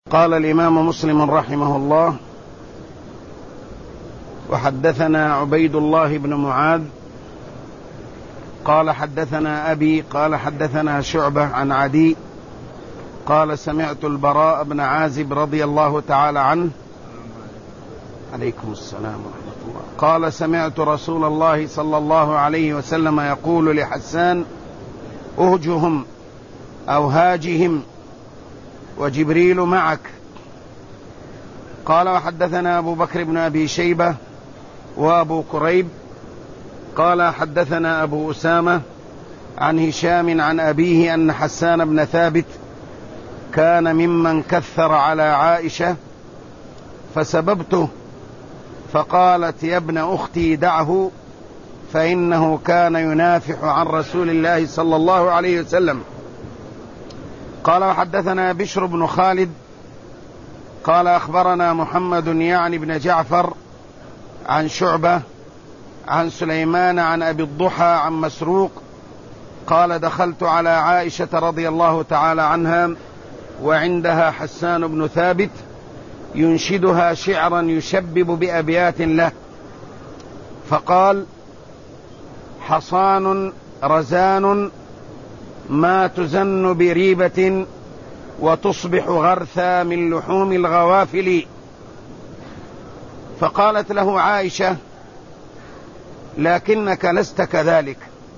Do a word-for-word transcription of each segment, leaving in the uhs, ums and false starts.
قال الإمام مسلم رحمه الله: وحدثنا عبيد الله بن معاذ قال حدثنا أبي قال حدثنا شعبة عن عدي قال سمعت البراء بن عازب رضي الله تعالى عنه عليكم السلام ورحمة الله قال سمعت رسول الله صلى الله عليه وسلم يقول لحسان: أهجهم أو هاجهم وجبريل معك. قال وحدثنا أبو بكر بن أبي شيبة وأبو كريب قال حدثنا أبو أسامة عن هشام عن أبيه أن حسان بن ثابت كان ممن كثر على عائشة فسببته فقالت: يا ابن أختي دعه فإنه كان ينافح عن رسول الله صلى الله عليه وسلم. قال وحدثنا بشر بن خالد قال أخبرنا محمد يعني بن جعفر عن شعبة عن سليمان عن أبي الضحى عن مسروق قال دخلت على عائشة رضي الله تعالى عنها وعندها حسان بن ثابت ينشدها شعرا يشبب بأبيات له، فقال: حصان رزان ما تزن بريبة وتصبح غرثا من لحوم الغوافل. فقالت له عائشة: لكنك لست كذلك.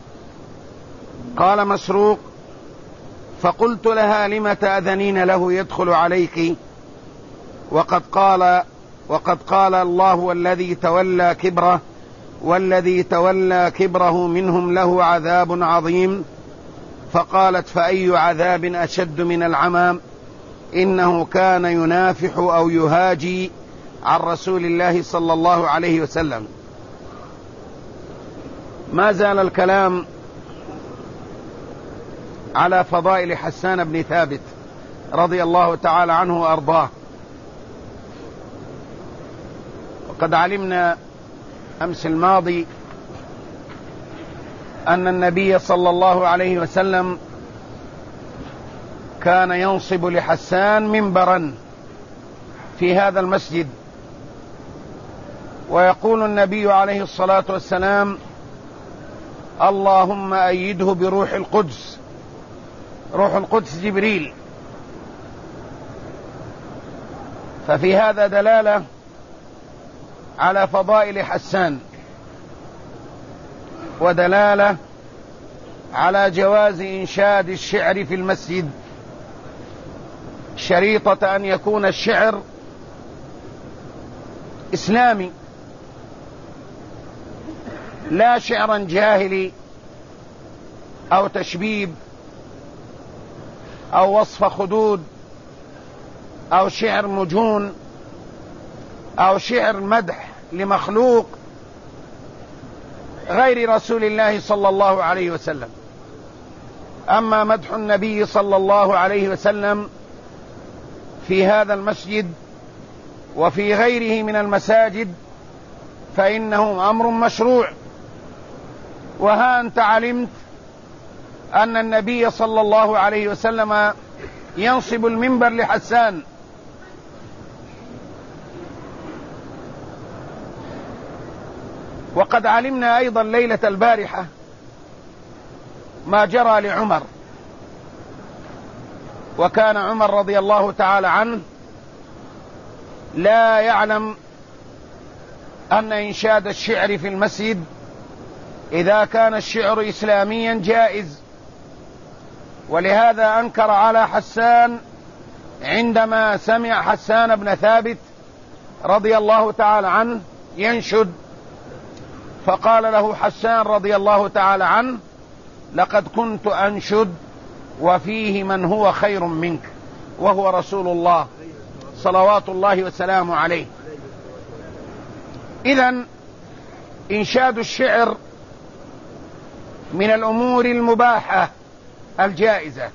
قال مسروق: فقلت لها: لم تأذنين له يدخل عليك وقد قال وقد قال الله والذي تولى كبره والذي تولى كبره منهم له عذاب عظيم. فقالت: فأي عذاب أشد من العمى؟ إنه كان ينافح أو يهاجي عن رسول الله صلى الله عليه وسلم. ما زال الكلام على فضائل حسان بن ثابت رضي الله تعالى عنه وأرضاه. وقد علمنا أمس الماضي أن النبي صلى الله عليه وسلم كان ينصب لحسان منبرا في هذا المسجد، ويقول النبي عليه الصلاة والسلام: اللهم أيده بروح القدس. روح القدس جبريل. ففي هذا دلالة على فضائل حسان، ودلالة على جواز إنشاد الشعر في المسجد، شريطة أن يكون الشعر إسلامي لا شعرا جاهلي أو تشبيب أو وصف خدود أو شعر مجون أو شعر مدح لمخلوق غير رسول الله صلى الله عليه وسلم. أما مدح النبي صلى الله عليه وسلم في هذا المسجد وفي غيره من المساجد فإنه أمر مشروع. وها أنت علمت أن النبي صلى الله عليه وسلم ينصب المنبر لحسان، وقد علمنا أيضا ليلة البارحة ما جرى لعمر. وكان عمر رضي الله تعالى عنه لا يعلم أن إنشاد الشعر في المسجد إذا كان الشعر إسلاميا جائز، ولهذا أنكر على حسان عندما سمع حسان بن ثابت رضي الله تعالى عنه ينشد، فقال له حسان رضي الله تعالى عنه: لقد كنت أنشد وفيه من هو خير منك وهو رسول الله صلوات الله وسلامه عليه. إذن إنشاد الشعر من الأمور المباحة الجائزة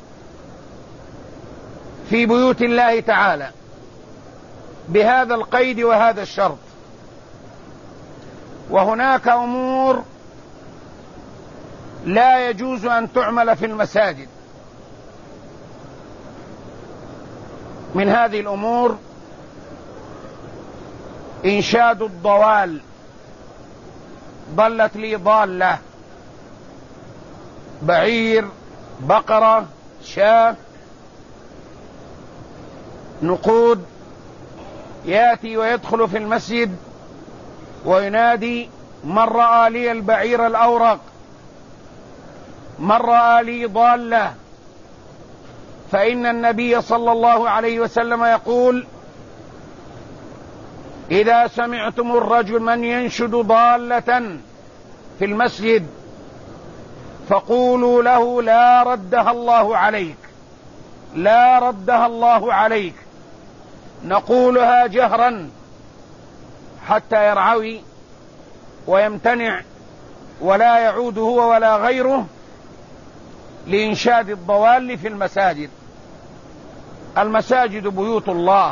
في بيوت الله تعالى بهذا القيد وهذا الشرط. وهناك أمور لا يجوز أن تعمل في المساجد، من هذه الأمور إنشاد الضوال. ضلت لي ضالة، بعير، بقرة، شاة، نقود، يأتي ويدخل في المسجد وينادي: من رأى لي البعير الأورق، من رأى لي ضالة. فإن النبي صلى الله عليه وسلم يقول: إذا سمعتم الرجل من ينشد ضالة في المسجد فقولوا له: لا ردها الله عليك، لا ردها الله عليك. نقولها جهرا حتى يرعوي ويمتنع ولا يعود هو ولا غيره لإنشاد الضوال في المساجد. المساجد بيوت الله،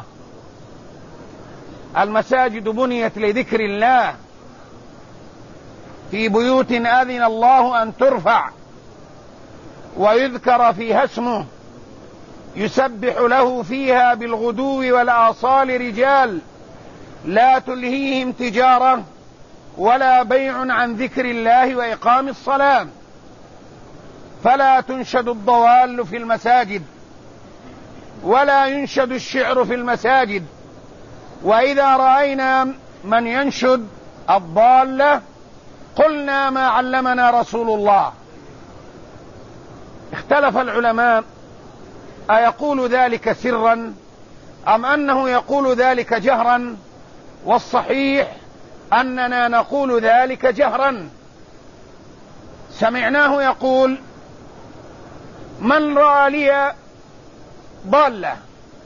المساجد بنيت لذكر الله، في بيوت أذن الله أن ترفع ويذكر فيها اسمه، يسبح له فيها بالغدو والآصال رجال لا تلهيهم تجارة ولا بيع عن ذكر الله وإقام الصلاة. فلا تنشد الضوال في المساجد ولا ينشد الشعر في المساجد. وإذا رأينا من ينشد الضالة قلنا: ما علمنا رسول الله. اختلف العلماء أيقول ذلك سرا أم أنه يقول ذلك جهرا، والصحيح أننا نقول ذلك جهرا. سمعناه يقول: من رأى لي ضالة،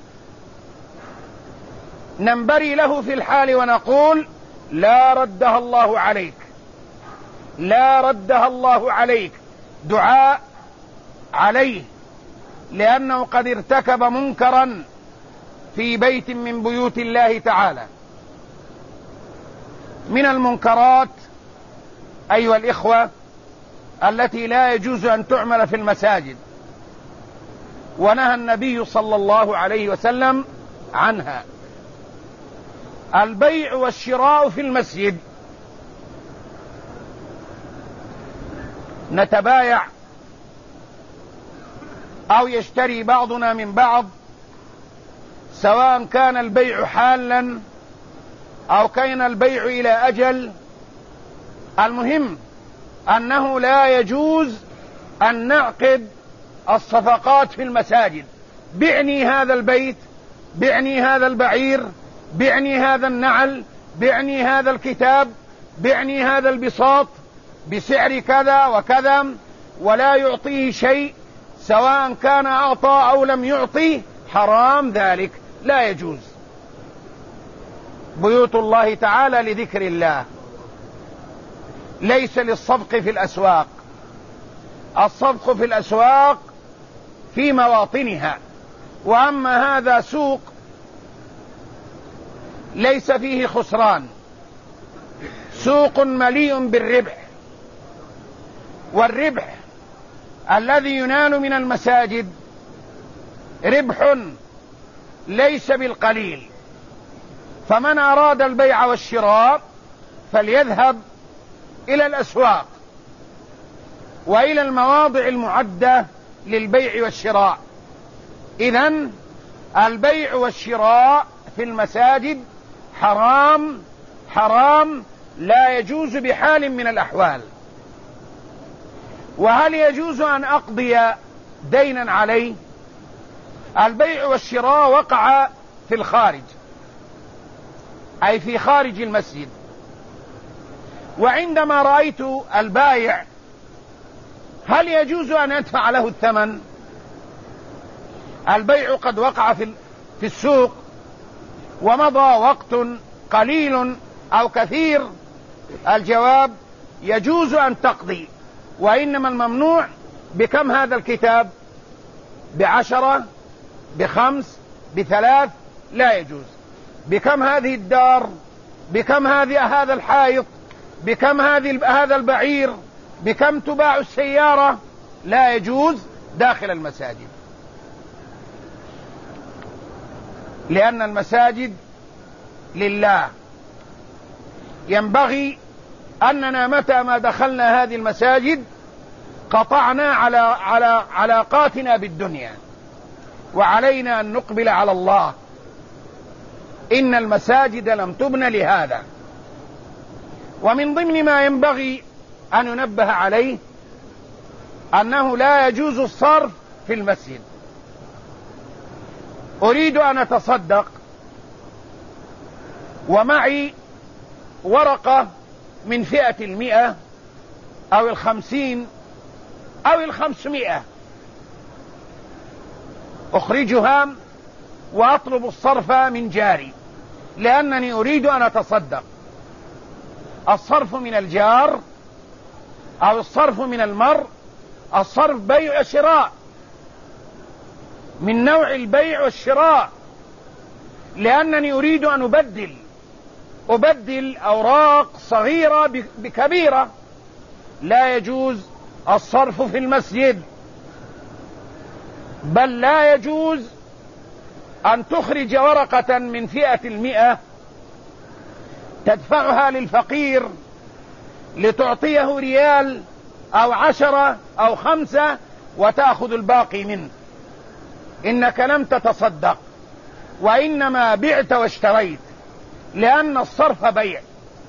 ننبري له في الحال ونقول: لا ردها الله عليك، لا ردها الله عليك، دعاء عليه، لأنه قد ارتكب منكرا في بيت من بيوت الله تعالى. من المنكرات أيها الإخوة التي لا يجوز أن تعمل في المساجد، ونهى النبي صلى الله عليه وسلم عنها: البيع والشراء في المسجد. نتبايع أو يشتري بعضنا من بعض، سواء كان البيع حالا أو كان البيع إلى أجل. المهم أنه لا يجوز أن نعقد الصفقات في المساجد: بعني هذا البيت، بعني هذا البعير، بعني هذا النعل، بعني هذا الكتاب، بعني هذا البساط بسعر كذا وكذا، ولا يعطيه شيء، سواء كان أعطى أو لم يعطي، حرام ذلك، لا يجوز. بيوت الله تعالى لذكر الله، ليس للصفق في الأسواق. الصفق في الأسواق في مواطنها، وأما هذا سوق ليس فيه خسران، سوق مليء بالربح، والربح الذي ينال من المساجد ربح ليس بالقليل. فمن أراد البيع والشراء فليذهب إلى الأسواق وإلى المواضع المعدة للبيع والشراء. إذن البيع والشراء في المساجد حرام، حرام، لا يجوز بحال من الأحوال. وهل يجوز أن أقضي دينا عليه؟ البيع والشراء وقع في الخارج، أي في خارج المسجد، وعندما رأيت البائع هل يجوز أن أدفع له الثمن؟ البيع قد وقع في في السوق ومضى وقت قليل أو كثير. الجواب: يجوز أن تقضي، وإنما الممنوع بكم هذا الكتاب؟ بعشرة، بخمس، بثلاث، لا يجوز. بكم هذه الدار؟ بكم هذه هذا الحائط؟ بكم هذه هذا البعير؟ بكم تباع السيارة؟ لا يجوز داخل المساجد. لأن المساجد لله. ينبغي أننا متى ما دخلنا هذه المساجد قطعنا على على علاقاتنا بالدنيا، وعلينا أن نقبل على الله. إن المساجد لم تبن لهذا. ومن ضمن ما ينبغي أن ينبه عليه أنه لا يجوز الصرف في المسجد. أريد أن أتصدق ومعي ورقة من فئة المئة أو الخمسين أو الخمسمائة، أخرجها وأطلب الصرف من جاري لأنني أريد أن أتصدق. الصرف من الجار أو الصرف من المرء، الصرف بيع وشراء، من نوع البيع والشراء، لأنني أريد أن أبدل أبدل أوراق صغيرة بكبيرة. لا يجوز الصرف في المسجد، بل لا يجوز أن تخرج ورقة من فئة المئة تدفعها للفقير لتعطيه ريال أو عشرة أو خمسة وتأخذ الباقي منه. إنك لم تتصدق، وإنما بعت واشتريت، لأن الصرف بيع.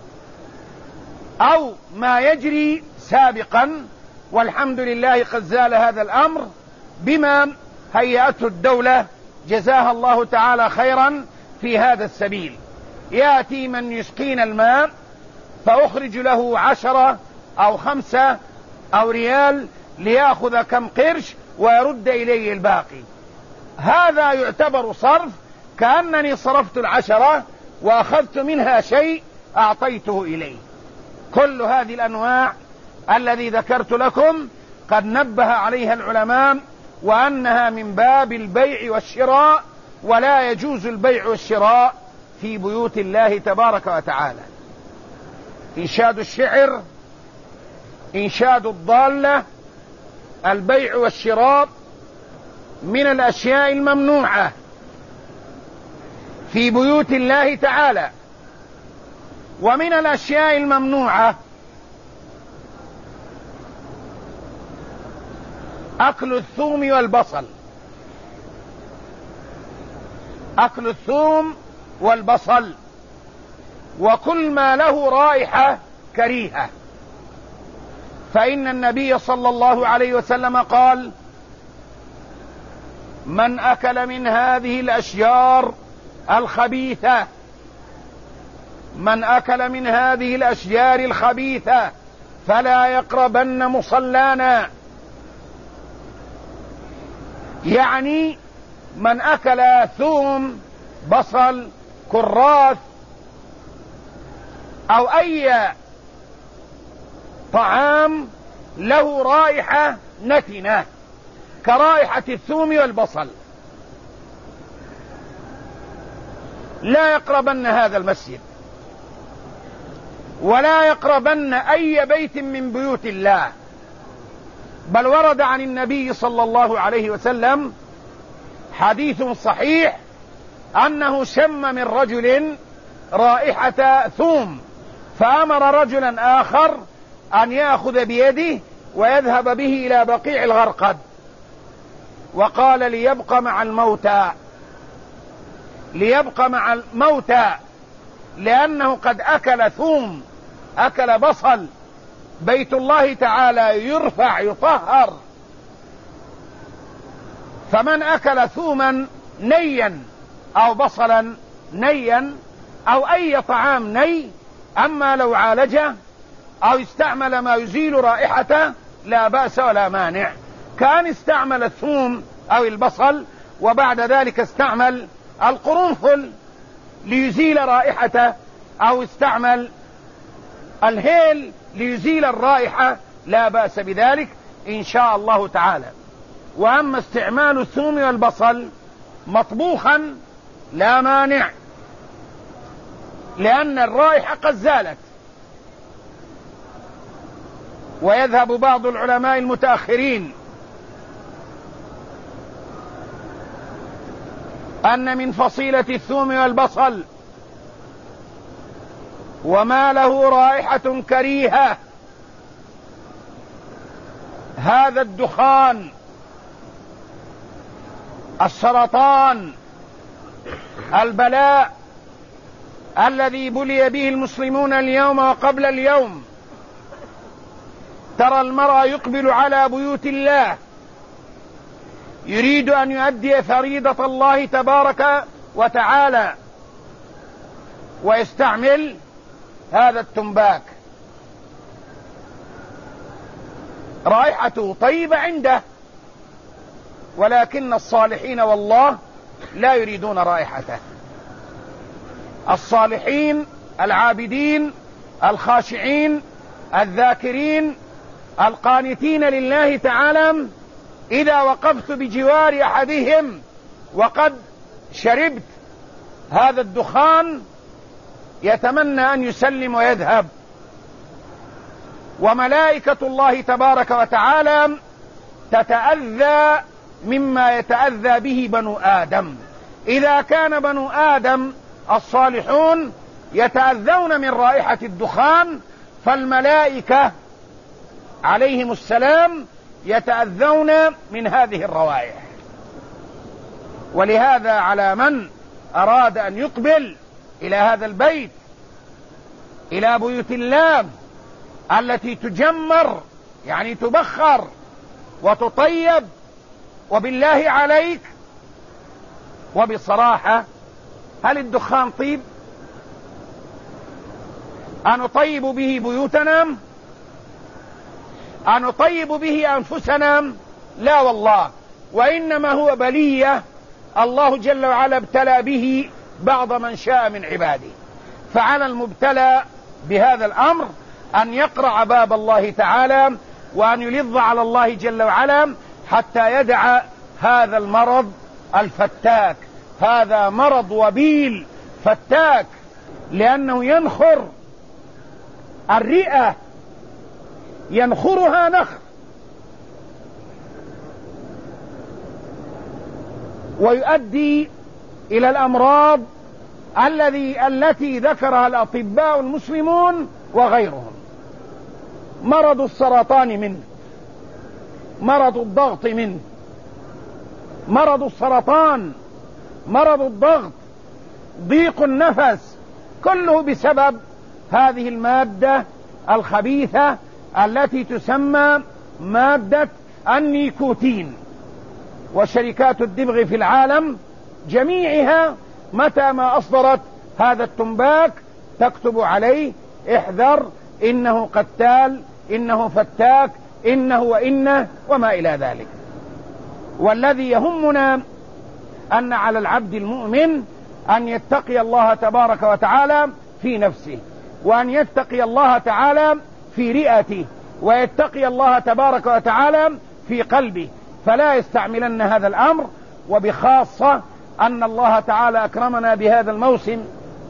أو ما يجري سابقا، والحمد لله قد زال هذا الأمر بما هيأته الدولة جزاها الله تعالى خيرا في هذا السبيل. يأتي من يسقينا الماء فأخرج له عشرة أو خمسة أو ريال ليأخذ كم قرش ويرد إليه الباقي. هذا يعتبر صرف، كأنني صرفت العشرة وأخذت منها شيء أعطيته إليه. كل هذه الأنواع الذي ذكرت لكم قد نبه عليها العلماء، وأنها من باب البيع والشراء، ولا يجوز البيع والشراء في بيوت الله تبارك وتعالى. إنشاد الشعر، إنشاد الضالة، البيع والشراء من الأشياء الممنوعة في بيوت الله تعالى. ومن الأشياء الممنوعة أكل الثوم والبصل. أكل الثوم والبصل وكل ما له رائحة كريهة، فإن النبي صلى الله عليه وسلم قال: من أكل من هذه الأشجار الخبيثة من أكل من هذه الأشجار الخبيثة فلا يقربن مصلانا. يعني من أكل ثوم، بصل، كراث أو أي طعام له رائحة نتنة كرائحة الثوم والبصل لا يقربن هذا المسجد، ولا يقربن أي بيت من بيوت الله. بل ورد عن النبي صلى الله عليه وسلم حديث صحيح أنه شم من رجل رائحة ثوم، فأمر رجلا آخر أن يأخذ بيده ويذهب به إلى بقيع الغرقد، وقال: ليبقى مع الموتى ليبقى مع الموتى لأنه قد أكل ثوم، أكل بصل. بيت الله تعالى يرفع يطهر، فمن أكل ثوما نيا أو بصلا نيا أو أي طعام ني، أما لو عالجه أو استعمل ما يزيل رائحته لا بأس ولا مانع، كان استعمل الثوم أو البصل وبعد ذلك استعمل القرنفل ليزيل رائحته، أو استعمل الهيل ليزيل الرائحة، لا بأس بذلك إن شاء الله تعالى. وأما استعمال الثوم والبصل مطبوخا لا مانع، لأن الرائحة قد زالت. ويذهب بعض العلماء المتأخرين أن من فصيلة الثوم والبصل وما له رائحة كريهة هذا الدخان، السرطان، البلاء الذي بلي به المسلمون اليوم وقبل اليوم. ترى المرء يقبل على بيوت الله يريد أن يؤدي فريضة الله تبارك وتعالى ويستعمل هذا التنباك، رائحته طيبة عنده، ولكن الصالحين والله لا يريدون رائحته. الصالحين العابدين الخاشعين الذاكرين القانتين لله تعالى إذا وقفت بجوار أحدهم وقد شربت هذا الدخان يتمنى أن يسلم ويذهب. وملائكة الله تبارك وتعالى تتأذى مما يتأذى به بنو آدم. إذا كان بنو آدم الصالحون يتأذون من رائحة الدخان، فالملائكة عليهم السلام يتأذون من هذه الروائح. ولهذا على من أراد أن يقبل إلى هذا البيت، إلى بيوت الله التي تجمر يعني تبخر وتطيب، وبالله عليك وبصراحة هل الدخان طيب؟ أنطيب به بيوتنا؟ أنطيب به أنفسنا؟ لا والله، وإنما هو بلية الله جل وعلا ابتلى به بعض من شاء من عباده. فعلى المبتلى بهذا الأمر أن يقرع باب الله تعالى وأن يلظ على الله جل وعلا حتى يدع هذا المرض الفتاك. هذا مرض وبيل فتاك، لأنه ينخر الرئة، ينخرها نخر، ويؤدي إلى الأمراض الذي التي ذكرها الأطباء المسلمون وغيرهم. مرض السرطان منه، مرض الضغط منه، مرض السرطان، مرض الضغط، ضيق النفس، كله بسبب هذه المادة الخبيثة التي تسمى مادة النيكوتين. وشركات الدبغ في العالم جميعها متى ما أصدرت هذا التنباك تكتب عليه احذر، إنه قتال، إنه فتاك، إنه وإنه وما إلى ذلك. والذي يهمنا أن على العبد المؤمن أن يتقي الله تبارك وتعالى في نفسه، وأن يتقي الله تعالى في رئته، ويتقي الله تبارك وتعالى في قلبه، فلا يستعملن هذا الأمر. وبخاصة أن الله تعالى أكرمنا بهذا الموسم،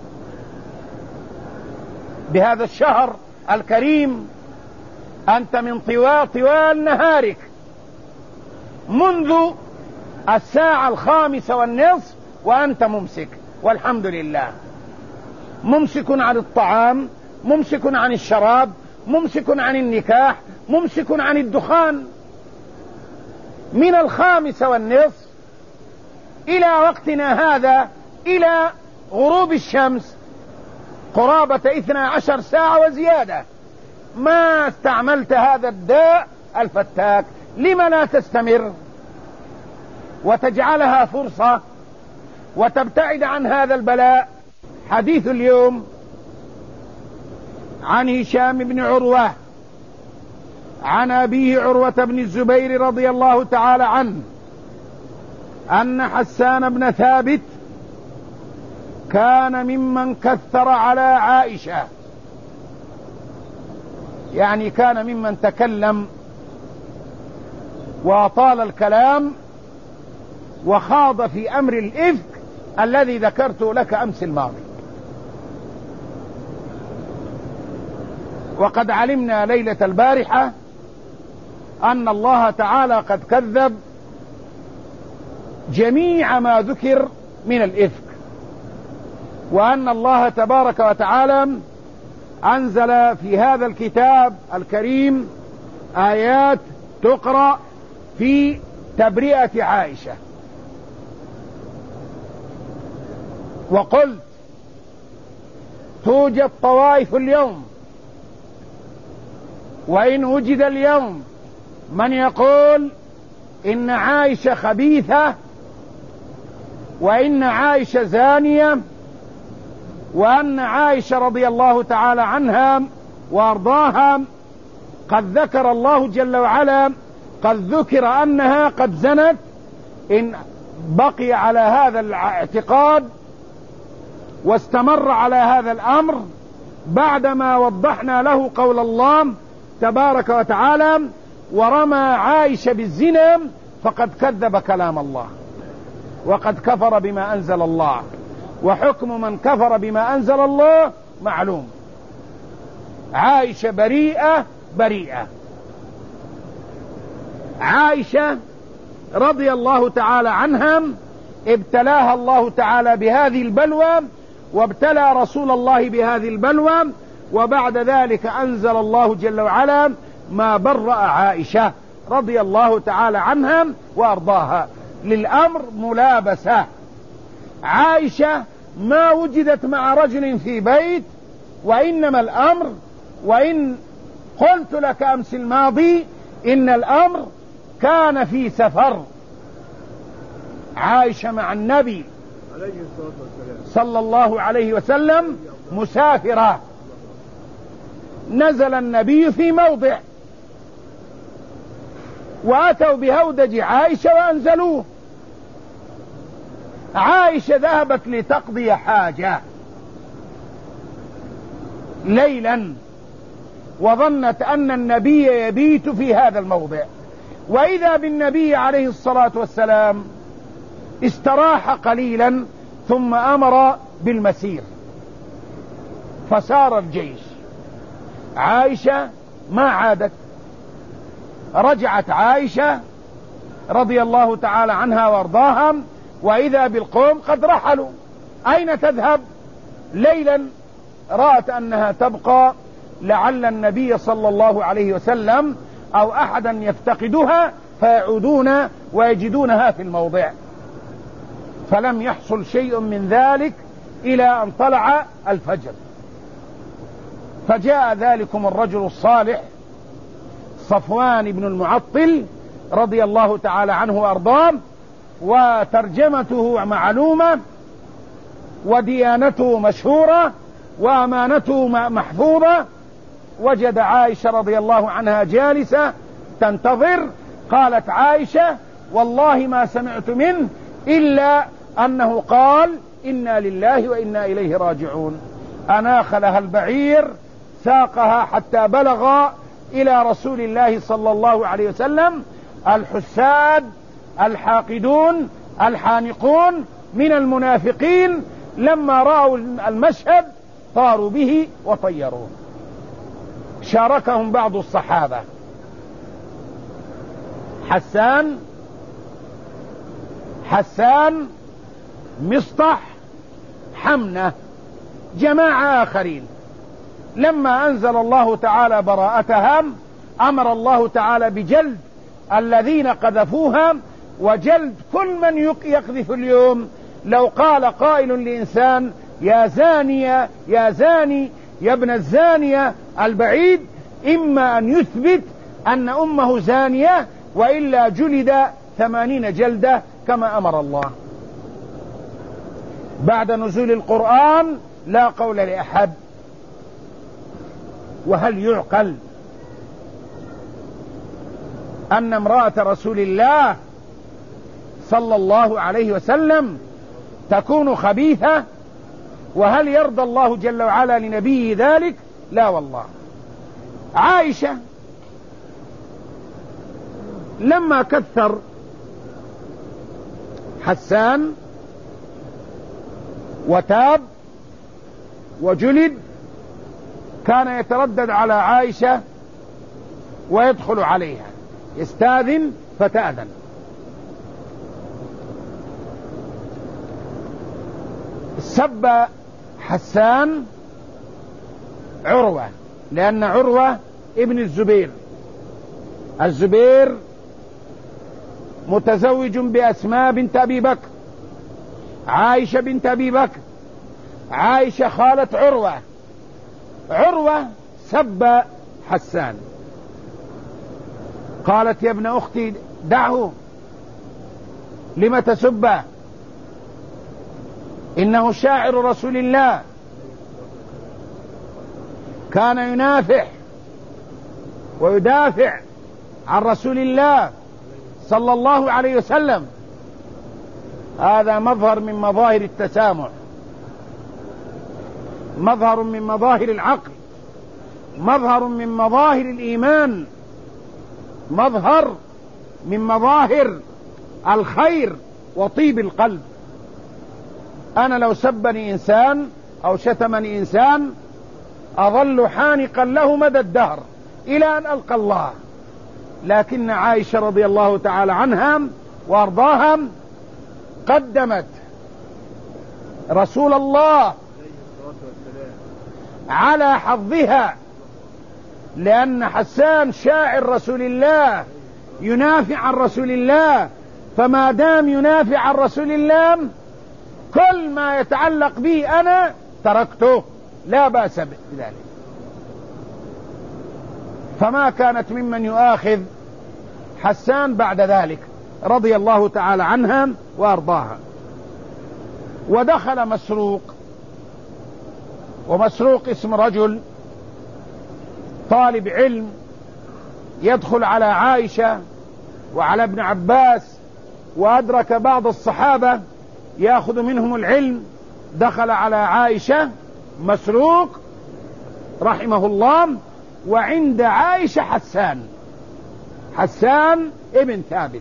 بهذا الشهر الكريم. أنت من طوال طوال نهارك منذ الساعة الخامسة والنصف وأنت ممسك، والحمد لله، ممسك عن الطعام، ممسك عن الشراب، ممسك عن النكاح، ممسك عن الدخان، من الخامسة والنصف إلى وقتنا هذا، إلى غروب الشمس، قرابة اثنى عشر ساعة وزيادة، ما استعملت هذا الداء الفتاك. لما لا تستمر وتجعلها فرصة وتبتعد عن هذا البلاء؟ حديث اليوم عن هشام بن عروة عن أبيه عروة بن الزبير رضي الله تعالى عنه أن حسان بن ثابت كان ممن كثر على عائشة، يعني كان ممن تكلم وطال الكلام وخاض في أمر الإفك الذي ذكرته لك أمس الماضي. وقد علمنا ليلة البارحة أن الله تعالى قد كذب جميع ما ذكر من الإفك، وأن الله تبارك وتعالى أنزل في هذا الكتاب الكريم آيات تقرأ في تبرئة عائشة. وقلت توجد طوائف اليوم، وإن وجد اليوم من يقول إن عائشة خبيثة، وإن عائشة زانية، وأن عائشة رضي الله تعالى عنها وأرضاها قد ذكر الله جل وعلا قد ذكر أنها قد زنت، إن بقي على هذا الاعتقاد واستمر على هذا الأمر بعدما وضحنا له قول الله تبارك وتعالى ورمى عائشة بالزنا فقد كذب كلام الله وقد كفر بما أنزل الله، وحكم من كفر بما أنزل الله معلوم. عائشة بريئة بريئة. عائشة رضي الله تعالى عنها ابتلاها الله تعالى بهذه البلوى، وابتلى رسول الله بهذه البلوى، وبعد ذلك أنزل الله جل وعلا ما برأ عائشة رضي الله تعالى عنها وأرضاها. للأمر ملابسة. عائشة ما وجدت مع رجل في بيت، وإنما الأمر، وإن قلت لك أمس الماضي إن الأمر كان في سفر. عائشة مع النبي صلى الله عليه وسلم مسافرة، نزل النبي في موضع وأتوا بهودج عائشة وأنزلوه. عائشة ذهبت لتقضي حاجة ليلا، وظنت أن النبي يبيت في هذا الموضع، وإذا بالنبي عليه الصلاة والسلام استراح قليلا ثم أمر بالمسير، فسار الجيش. عائشة ما عادت، رجعت عائشة رضي الله تعالى عنها وارضاها، وإذا بالقوم قد رحلوا. أين تذهب؟ ليلا رأت أنها تبقى لعل النبي صلى الله عليه وسلم أو أحدا يفتقدها فيعودون ويجدونها في الموضع، فلم يحصل شيء من ذلك إلى أن طلع الفجر. فجاء ذلكم الرجل الصالح صفوان بن المعطل رضي الله تعالى عنه وأرضاه، وترجمته معلومة، وديانته مشهورة، وأمانته محفوظة. وجد عائشة رضي الله عنها جالسة تنتظر. قالت عائشة والله ما سمعت منه إلا أنه قال إنا لله وإنا إليه راجعون. أناخ لها البعير، ساقها حتى بلغ إلى رسول الله صلى الله عليه وسلم الحساد الحاقدون الحانقون من المنافقين لما رأوا المشهد طاروا به وطيروه. شاركهم بعض الصحابة، حسان حسان مصطح حمنة، جماعة آخرين. لما أنزل الله تعالى براءتهم أمر الله تعالى بجلد الذين قذفوها، وجلد كل من يقذف اليوم. لو قال قائل لإنسان يا زانية يا زاني يا ابن الزانية البعيد، إما أن يثبت أن أمه زانية، وإلا جلد ثمانين جلدة كما أمر الله. بعد نزول القرآن لا قول لأحد. وهل يعقل أن امرأة رسول الله صلى الله عليه وسلم تكون خبيثة؟ وهل يرضى الله جل وعلا لنبيه ذلك؟ لا والله. عائشة لما كثر حسان وتاب وجلد كان يتردد على عائشة ويدخل عليها، يستاذن فتأذن. سب حسان عروة، لأن عروة ابن الزبير، الزبير متزوج بأسماء بنت أبي بكر، عائشة بنت أبي بكر، عائشة خالة عروة. عروة سب حسان، قالت: يا ابن أختي دعه، لم تسبه؟ إنه شاعر رسول الله، كان ينافح ويدافع عن رسول الله صلى الله عليه وسلم. هذا مظهر من مظاهر التسامح، مظهر من مظاهر العقل، مظهر من مظاهر الإيمان، مظهر من مظاهر الخير وطيب القلب. أنا لو سبني إنسان أو شتمني إنسان أظل حانقا له مدى الدهر إلى أن ألقى الله، لكن عائشة رضي الله تعالى عنها وأرضاها قدمت رسول الله على حظها، لأن حسان شاعر رسول الله ينافع عن رسول الله، فما دام ينافع عن رسول الله كل ما يتعلق به أنا تركته، لا بأس بذلك. فما كانت ممن يؤاخذ حسان بعد ذلك رضي الله تعالى عنها وأرضاها. ودخل مسروق، ومسروق اسم رجل طالب علم يدخل على عائشة وعلى ابن عباس، وأدرك بعض الصحابة يأخذ منهم العلم. دخل على عائشة مسروق رحمه الله، وعند عائشة حسان، حسان ابن ثابت،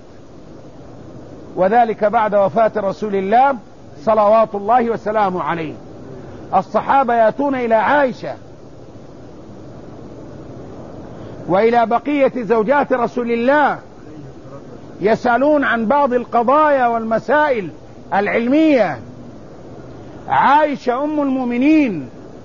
وذلك بعد وفاة رسول الله صلوات الله وسلامه عليه. الصحابة يأتون إلى عائشة وإلى بقية زوجات رسول الله يسألون عن بعض القضايا والمسائل العلمية. عائشة أم المؤمنين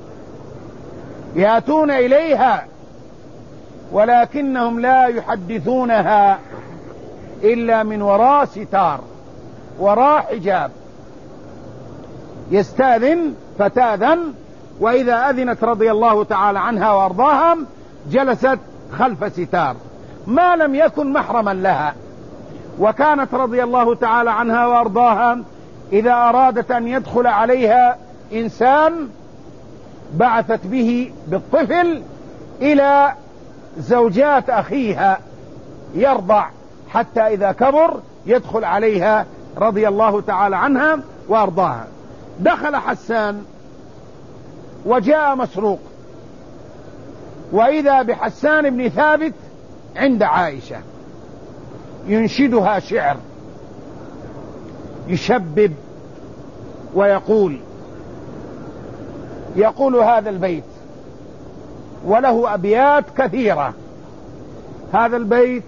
يأتون إليها، ولكنهم لا يحدثونها إلا من وراء ستار، وراء حجاب. يستأذن فتأذن، وإذا أذنت رضي الله تعالى عنها وأرضاها جلست خلف ستار ما لم يكن محرما لها. وكانت رضي الله تعالى عنها وأرضاها إذا أرادت أن يدخل عليها إنسان بعثت به بالطفل إلى زوجات أخيها يرضع، حتى إذا كبر يدخل عليها رضي الله تعالى عنها وأرضاها. دخل حسان وجاء مسروق، وإذا بحسان بن ثابت عند عائشة ينشدها شعر، يشبب ويقول يقول هذا البيت، وله أبيات كثيرة. هذا البيت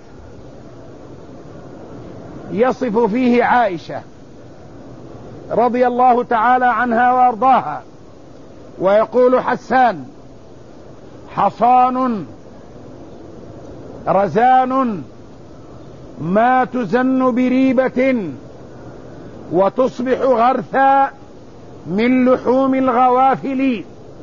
يصف فيه عائشة رضي الله تعالى عنها وأرضاها، ويقول حسان: حصان رزان ما تزن بريبة وتصبح غرثا من لحوم الغوافل.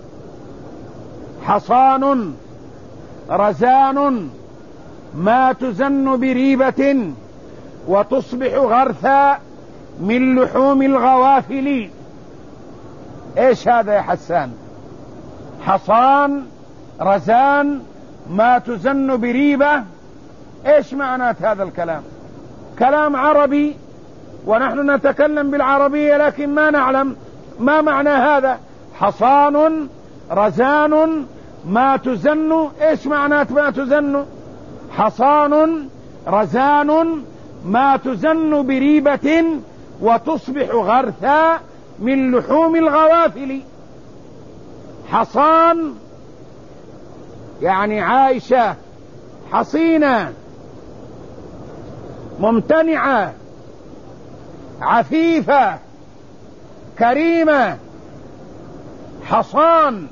حصان رزان ما تزن بريبة وتصبح غرثا من لحوم الغوافل. ايش هذا يا حسان؟ حصان رزان ما تزن بريبة، ايش معنات هذا الكلام؟ كلام عربي ونحن نتكلم بالعربية، لكن ما نعلم ما معنى هذا. حصان رزان ما تزن، ايش معنات ما تزن؟ حصان رزان ما تزن بريبة وتصبح غرثا من لحوم الغوافل. حصان يعني عائشة حصينة ممتنعة عفيفة كريمة حصان،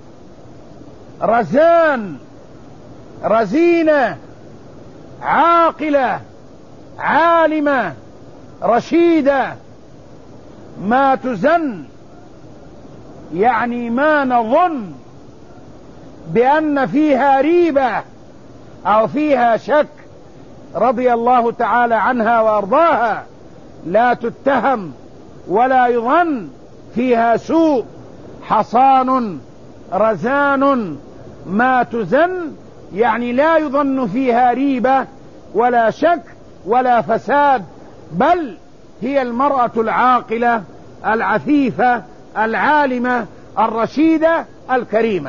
رزان، رزينة، عاقلة، عالمة، رشيدة، ما تزن، يعني ما نظن بأن فيها ريبة أو فيها شك، رضي الله تعالى عنها وأرضاها، لا تتهم ولا يظن فيها سوء. حصان، رزان، ما تزن، يعني لا يظن فيها ريبة ولا شك ولا فساد، بل هي المرأة العاقلة العفيفة العالمة الرشيدة الكريمة.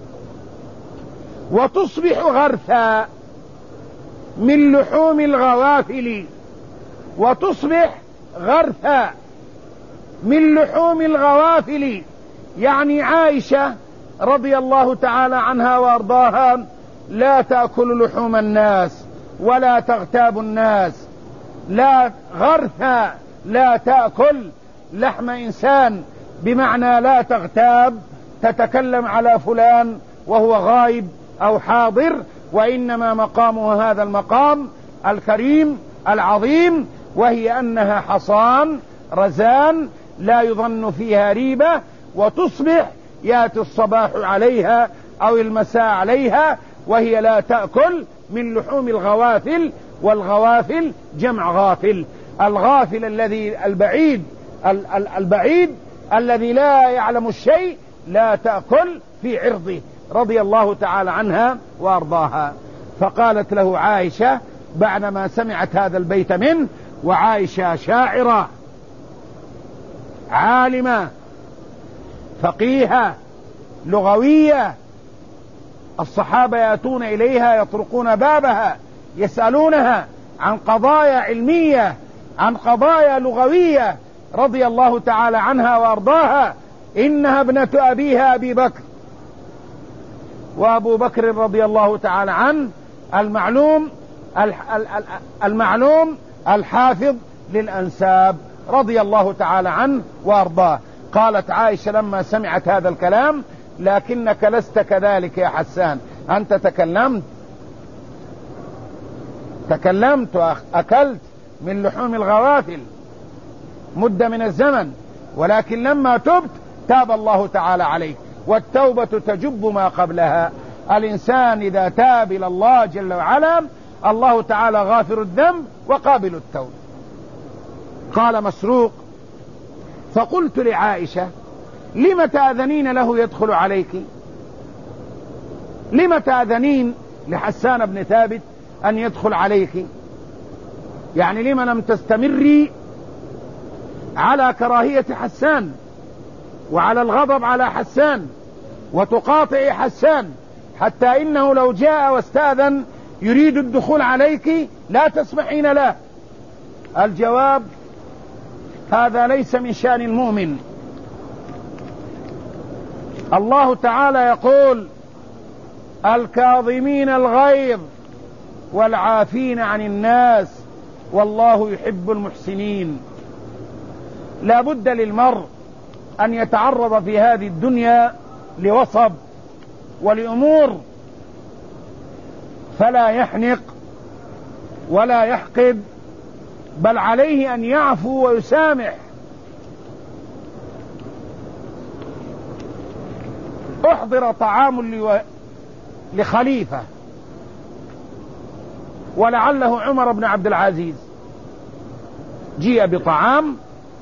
وتصبح غرثا من لحوم الغوافل، وتصبح غرثا من لحوم الغوافل، يعني عائشة رضي الله تعالى عنها وارضاها لا تأكل لحوم الناس ولا تغتاب الناس، لا غرثا، لا تأكل لحم إنسان، بمعنى لا تغتاب تتكلم على فلان وهو غائب أو حاضر، وإنما مقامه هذا المقام الكريم العظيم، وهي أنها حصان رزان لا يظن فيها ريبة، وتصبح يأتي الصباح عليها أو المساء عليها وهي لا تأكل من لحوم الغوافل. والغوافل جمع غافل، الغافل الذي البعيد البعيد الذي لا يعلم الشيء، لا تأكل في عرضه، رضي الله تعالى عنها وأرضاها. فقالت له عائشة بعدما سمعت هذا البيت منه، وعائشة شاعرة عالمة فقيهة لغوية، الصحابة يأتون إليها يطرقون بابها يسألونها عن قضايا علمية، عن قضايا لغوية، رضي الله تعالى عنها وأرضاها. إنها ابنة أبيها أبي بكر، وأبو بكر رضي الله تعالى عنه المعلوم المعلوم الحافظ للأنساب، رضي الله تعالى عنه وأرضاه. قالت عائشة لما سمعت هذا الكلام: لكنك لست كذلك يا حسان، أنت تكلمت تكلمت وأكلت من لحوم الغوافل مدة من الزمن، ولكن لما تبت تاب الله تعالى عليك، والتوبة تجب ما قبلها. الإنسان إذا تاب إلى الله جل وعلا، الله تعالى غافر الذنب وقابل التوبة. قال مسروق: فقلت لعائشة: لم تأذنين له يدخل عليك؟ لم تأذنين لحسان بن ثابت أن يدخل عليك؟ يعني لم لم تستمري على كراهية حسان وعلى الغضب على حسان وتقاطع حسان، حتى إنه لو جاء واستأذن يريد الدخول عليك لا تسمحين له؟ الجواب: هذا ليس من شأن المؤمن. الله تعالى يقول: الكاظمين الغيظ والعافين عن الناس والله يحب المحسنين. لا بد للمرء أن يتعرض في هذه الدنيا لوصب ولأمور، فلا يحنق ولا يحقد، بل عليه أن يعفو ويسامح. أحضر طعام لخليفة ولعله عمر بن عبد العزيز، جيء بطعام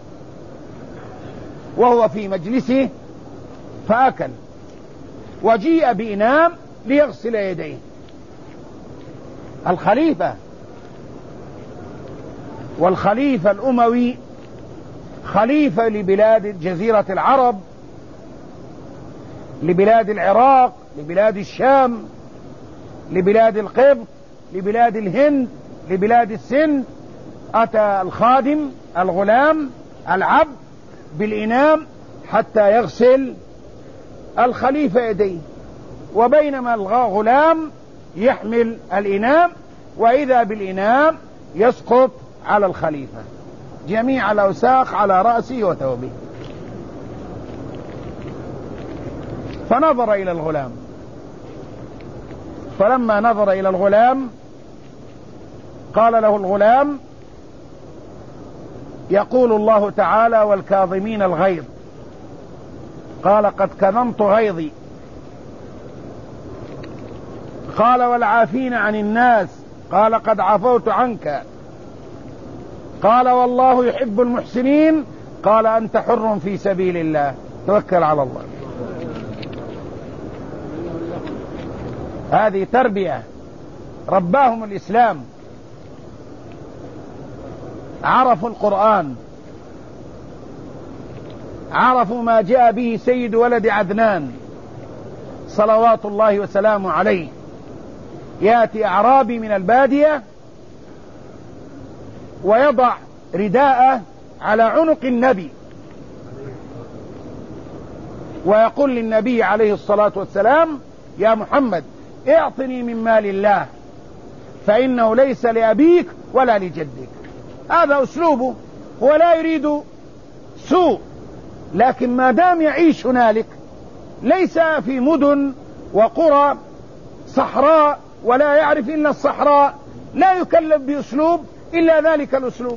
وهو في مجلسه فأكل، وجيء بإناء ليغسل يديه. الخليفة، والخليفة الأموي خليفة لبلاد جزيرة العرب، لبلاد العراق، لبلاد الشام، لبلاد القبط، لبلاد الهند، لبلاد السند. أتى الخادم الغلام العبد بالإناء حتى يغسل الخليفة يديه، وبينما الغلام يحمل الإناء وإذا بالإناء يسقط على الخليفة، جميع الأوساخ على رأسه وثوبه. فنظر إلى الغلام، فلما نظر إلى الغلام قال له الغلام: يقول الله تعالى: والكاظمين الغيظ. قال: قد كظمت غيظي. قال: والعافين عن الناس. قال: قد عفوت عنك. قال: والله يحب المحسنين. قال: أنت حر في سبيل الله، توكل على الله. هذه تربية رباهم الإسلام، عرفوا القرآن، عرفوا ما جاء به سيد ولد عدنان صلوات الله وسلامه عليه. يأتي أعرابي من البادية ويضع رداءه على عنق النبي ويقول للنبي عليه الصلاة والسلام: يا محمد اعطني من مال الله فإنه ليس لأبيك ولا لجدك. هذا أسلوبه، هو لا يريد سوء، لكن ما دام يعيش هنالك ليس في مدن وقرى صحراء ولا يعرف إلا الصحراء، لا يكلف بأسلوب إلا ذلك الأسلوب،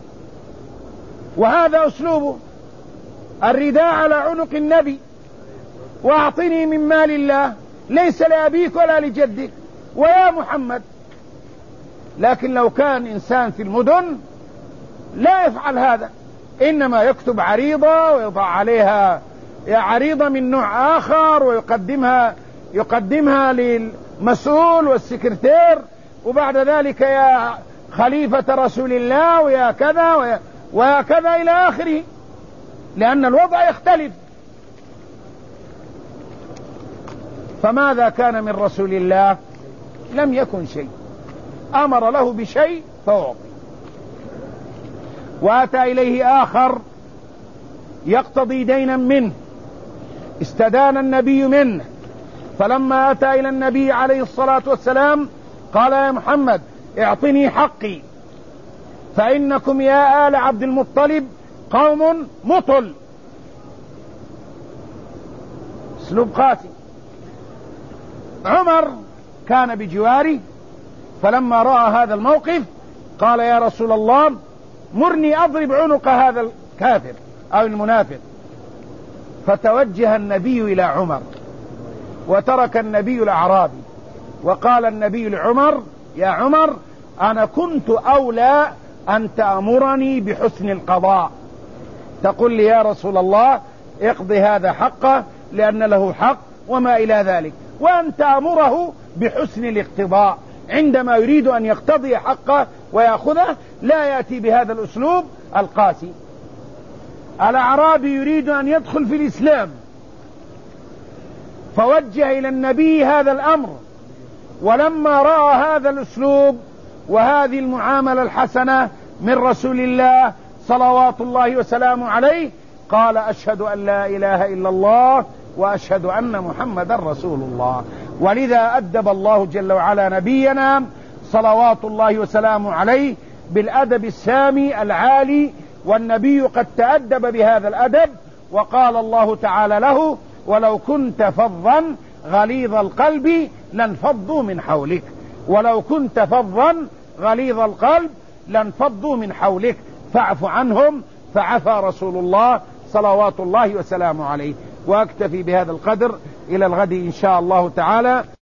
وهذا أسلوبه: الرداء على عنق النبي، واعطني من مال الله ليس لأبيك ولا لجدك، ويا محمد. لكن لو كان إنسان في المدن لا يفعل هذا، إنما يكتب عريضة ويضع عليها عريضة من نوع آخر ويقدمها يقدمها للمسؤول والسكرتير، وبعد ذلك يا خليفة رسول الله ويا كذا ويا, ويا كذا إلى آخره، لأن الوضع يختلف. فماذا كان من رسول الله؟ لم يكن شيء، أمر له بشيء فأعطي. وأتى إليه آخر يقتضي دينا منه، استدان النبي منه، فلما أتى إلى النبي عليه الصلاة والسلام قال: يا محمد اعطني حقي، فإنكم يا آل عبد المطلب قوم مطل. اسلوب قاسي. عمر كان بجواره، فلما رأى هذا الموقف قال: يا رسول الله مرني أضرب عنق هذا الكافر أو المنافق. فتوجه النبي إلى عمر وترك النبي الأعرابي، وقال النبي لعمر: يا عمر أنا كنت أولى أن تأمرني بحسن القضاء، تقول لي يا رسول الله اقضي هذا حقه لأن له حق وما إلى ذلك، وأن تأمره بحسن الاقتضاء عندما يريد أن يقتضي حقه ويأخذه، لا يأتي بهذا الأسلوب القاسي. الأعرابي يريد أن يدخل في الإسلام فوجه إلى النبي هذا الأمر، ولما رأى هذا الأسلوب وهذه المعاملة الحسنة من رسول الله صلوات الله وسلامه عليه قال: أشهد أن لا إله إلا الله وأشهد أن محمدا رسول الله. ولذا أدب الله جل وعلا نبينا صلوات الله وسلامه عليه بالأدب السامي العالي، والنبي قد تأدب بهذا الأدب، وقال الله تعالى له: ولو كنت فظا غليظ القلب لانفضوا من حولك. ولو كنت فظا غليظ القلب لانفضوا من حولك فاعف عنهم، فعفى رسول الله صلوات الله وسلامه عليه. واكتفي بهذا القدر، إلى الغد إن شاء الله تعالى.